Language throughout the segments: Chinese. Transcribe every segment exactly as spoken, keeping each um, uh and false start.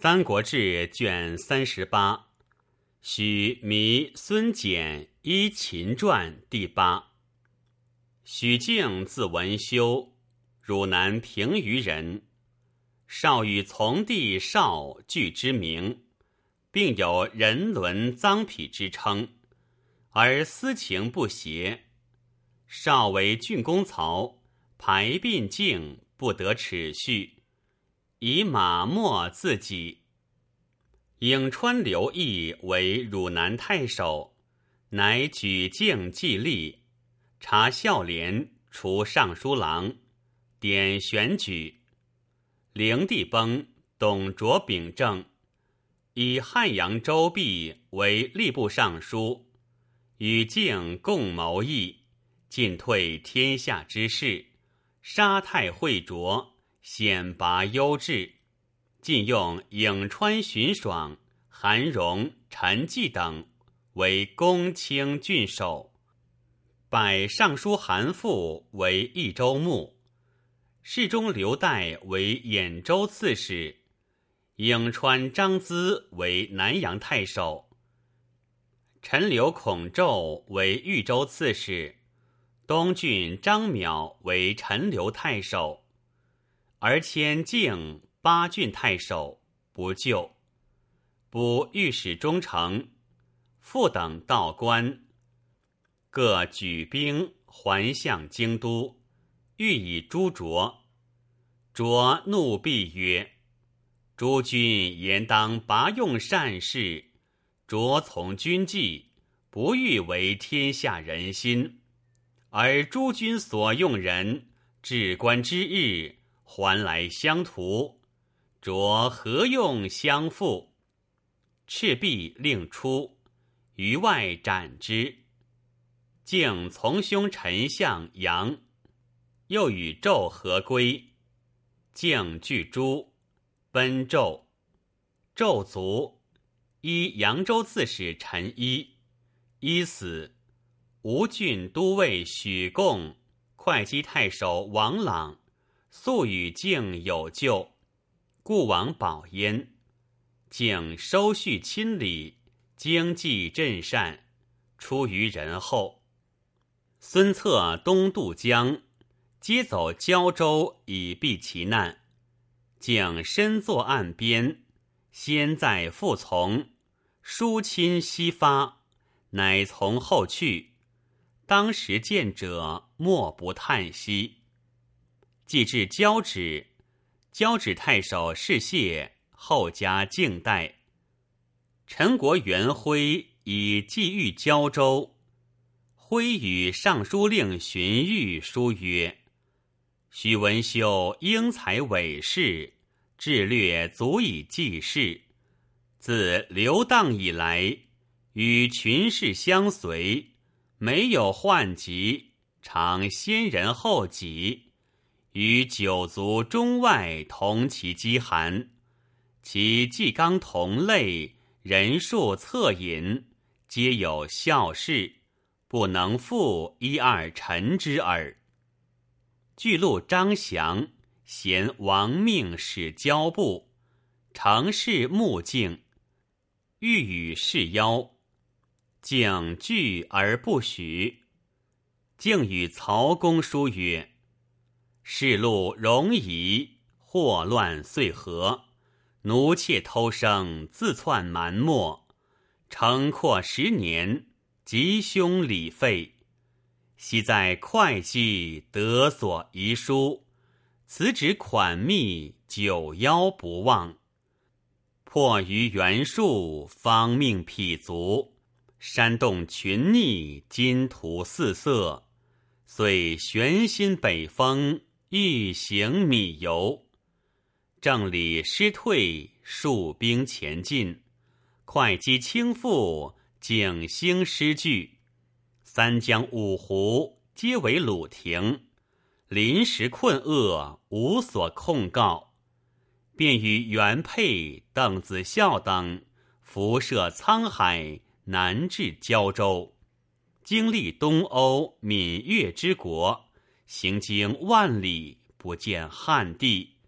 三国志》卷三十八，许弥孙简依秦传第八。许敬字文修，汝南平舆人。少与从弟少俱之名，并有人伦脏痞之称，而私情不协。少为郡公曹，排鬓径不得齿序，以马莫自己。颍川刘毅为汝南太守，乃举敬继立，察孝廉，除尚书郎，典选举。灵帝崩，董卓秉政，以汉阳周弼为吏部尚书，与敬共谋议，进退天下之事，杀太惠卓，显拔优质，禁用颍川荀爽、韩荣、陈济等为公卿郡守，拜尚书韩馥为益州牧，侍中刘岱为兖州刺史，颍川张咨为南阳太守，陈留孔宙为豫州刺史，东郡张邈为陈留太守，而迁敬八郡太守，不就。补御史中丞，复等道官，各举兵还向京都，欲以诛卓。卓怒毕曰：诸君言当拔用善事，卓从军纪，不欲为天下人心，而诸君所用人，至官之日，还来相图，卓何用相负？赤壁令出，于外斩之。敬从兄丞相杨，又与纣合归，敬拒诛，奔纣。纣卒，依扬州刺史陈一，一死。吴郡都尉许贡、会稽太守王朗素与敬有旧，故往保焉。敬收恤亲礼，经济镇善，出于人后。孙策东渡江，皆走胶州以避其难。敬身坐岸边，先在复从，疏亲西发，乃从后去。当时见者，莫不叹息。既至交趾，交趾太守士燮后加敬代。陈国元徽以寄寓交州，徽与尚书令荀彧书曰：许文修英才伟士，智略足以济世。自流荡以来，与群士相随，没有患疾，常先人后己，与九族中外同其饥寒。其纪纲同类，人数恻隐，皆有孝事，不能复一二臣之耳。巨鹿张翔嫌亡命使交部，常侍穆敬，欲与事邀，敬拒而不许。敬与曹公书曰：世路容夷，祸乱遂合，奴妾偷生，自窜蛮没，城扩十年，吉凶礼废。昔在会稽得所遗书，此旨款密，久邀不忘。迫于袁术，方命匹足，煽动群逆，金图四色，遂悬心北风，欲行米游。正理失退，戍兵前进，会稽倾覆，景兴失据。三江五湖皆为鲁庭，临时困厄，无所控告。便与袁佩、邓子孝等辐射沧海，南至胶州，经历东欧、闽越之国，行经万里，不见汉地，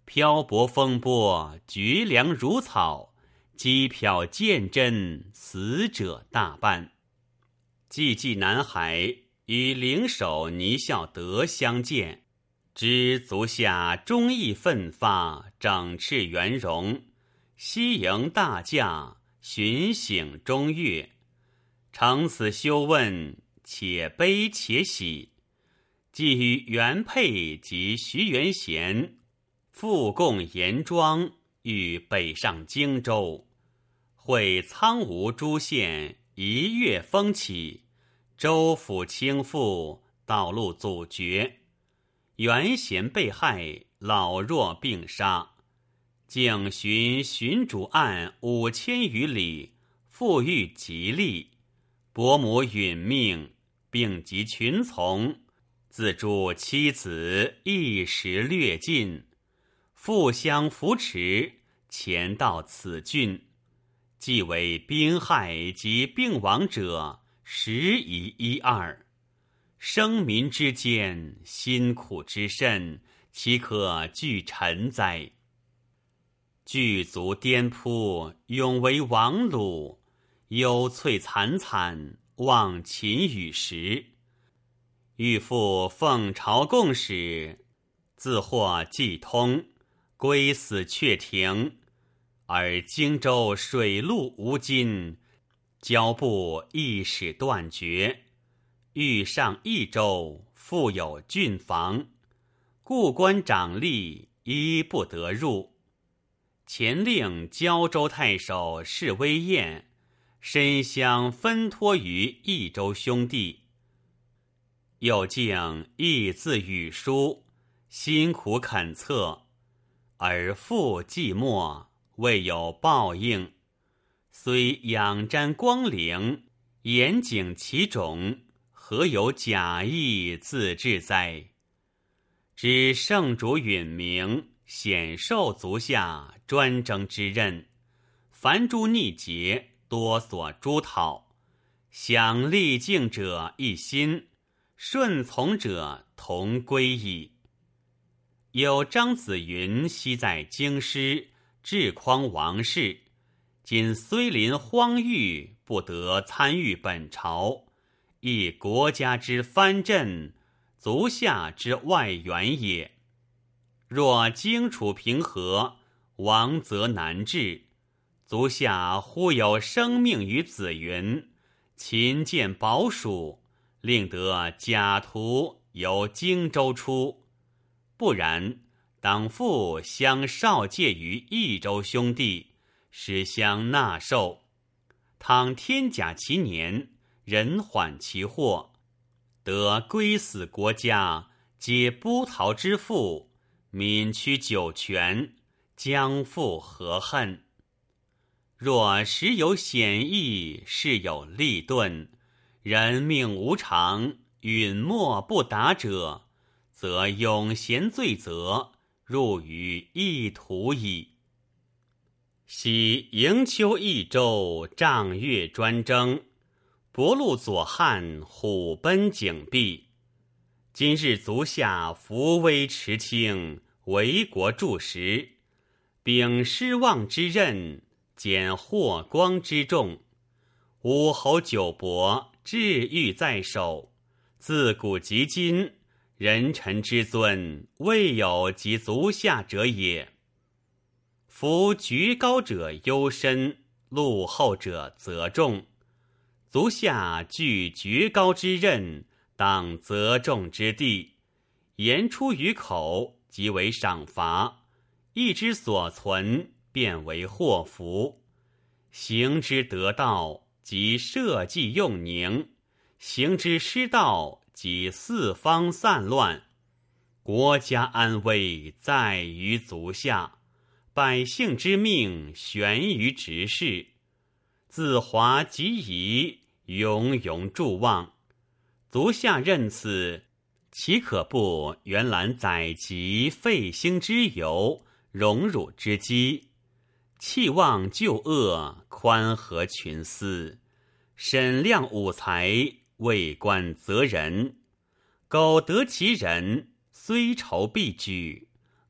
漂泊风波，绝粮如草，机票见真，死者大半。寂寂南海，与灵首倪孝德相见，知足下忠义奋发，整饬圆融，西迎大驾，巡省中岳。承此修问，且悲且喜。既与原配及徐元贤复共严庄，欲北上荆州，会苍梧诸县一月风起，州府倾覆，道路阻绝。元贤被害，老弱并杀，竟寻寻主案五千余里，复遇吉利。伯母殒命，并及群从，自诸妻子一时略尽，复相扶持，前到此郡。既为兵害及病亡者，十宜一二。生民之间，辛苦之甚，岂可惧臣哉？巨族颠扑，永为王虏，忧瘁惨惨，望秦与时。欲复奉朝贡使，自获既通，归死阙庭。而荆州水陆无津，交部亦使断绝。欲上益州，复有郡防，故关长吏一不得入。前令胶州太守释威彦，身相分托于益州兄弟。又竟亦自语书，辛苦恳策，而复寂寞，未有报应。虽仰瞻光陵，严景其种，何有假意自治哉？知圣主允明，显受足下专征之任，凡诸逆节，多所诛讨。想力敬者一心，顺从者同归矣。有张子云昔在京师，治匡王室，今虽临荒域，不得参与本朝，亦国家之藩镇，足下之外援也。若荆楚平和，王则难治。足下忽有生命于子云，勤建保属，令得假途由荆州出。不然，当复相少介于益州兄弟，使相纳受。倘天甲其年，人缓其祸，得归死国家，皆波涛之父，民屈九泉，将复何恨？若时有险易，事有利钝，人命无常，允莫不达者，则永贤罪责，入于一途矣。昔营丘益州，仗越专征，博路左汉，虎奔井壁。今日足下扶危持轻，为国助时，秉失望之任，减祸光之重。武侯九伯，治欲在手，自古及今，人臣之尊，未有及足下者也。夫居高者忧深，禄厚者责重。足下具居高之任，当责重之地。言出于口，即为赏罚；意之所存，便为祸福。行之得道，即社稷用宁；行之失道，即四方散乱。国家安危在于足下，百姓之命悬于执事。自华及夷，永永驻望。足下任此，岂可不原览载籍废兴之由，荣辱之机？弃忘旧恶，宽和群思，审量五才，为官责人。苟得其人，虽仇必举；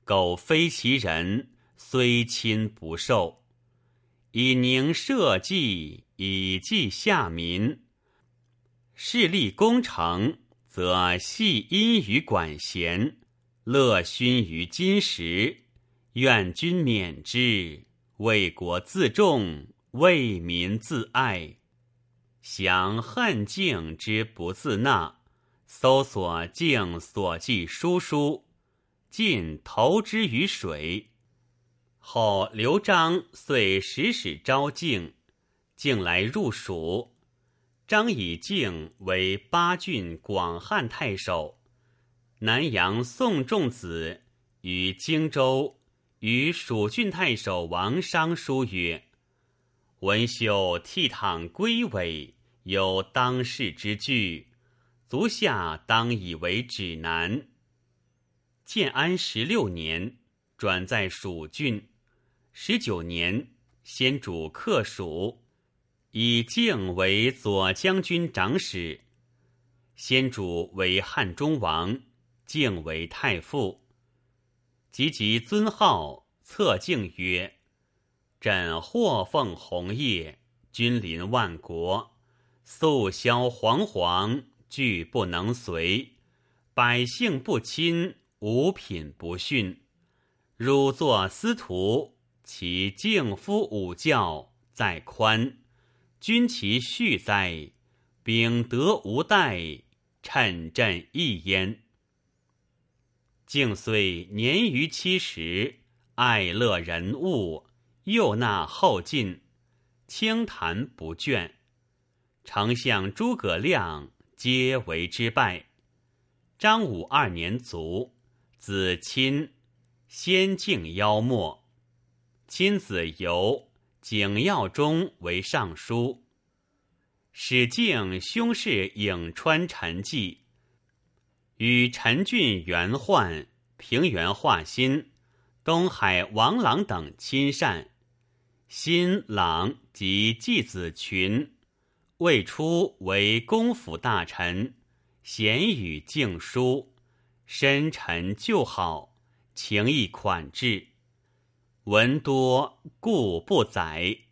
苟非其人，虽亲不受。以宁社稷，以济下民。势立功成，则系因于管弦，乐勋于金石。愿君免之，为国自重，为民自爱。降恨敬之不自纳，搜索敬所记书书，尽投之于水。后刘璋遂使使招敬，敬来入蜀。张以敬为巴郡广汉太守。南阳宋仲子于荆州与蜀郡太守王商书曰：文修倜傥归伪，有当世之具，足下当以为指南。建安十六年，转在蜀郡。十九年，先主克蜀，以敬为左将军长史。先主为汉中王，敬为太傅。及即尊号，册敬曰：朕或奉鸿业，君临万国，素萧惶惶，惧不能随。百姓不亲，五品不逊。汝作司徒，其敬夫武教，在宽。君其恤哉，秉德无怠，趁朕一焉。敬虽年逾七十，爱乐仁物，幼纳后进，清谈不倦。丞相诸葛亮皆为之拜。张武二年卒，子亲，先敬邀没。亲子由，景耀中为尚书。史敬兄事颍川陈纪，与陈俊、袁焕、平原华歆、东海王朗等亲善。新朗及季子群，未初为公府大臣，贤与敬疏，深沉旧好，情谊款至。文多故不载。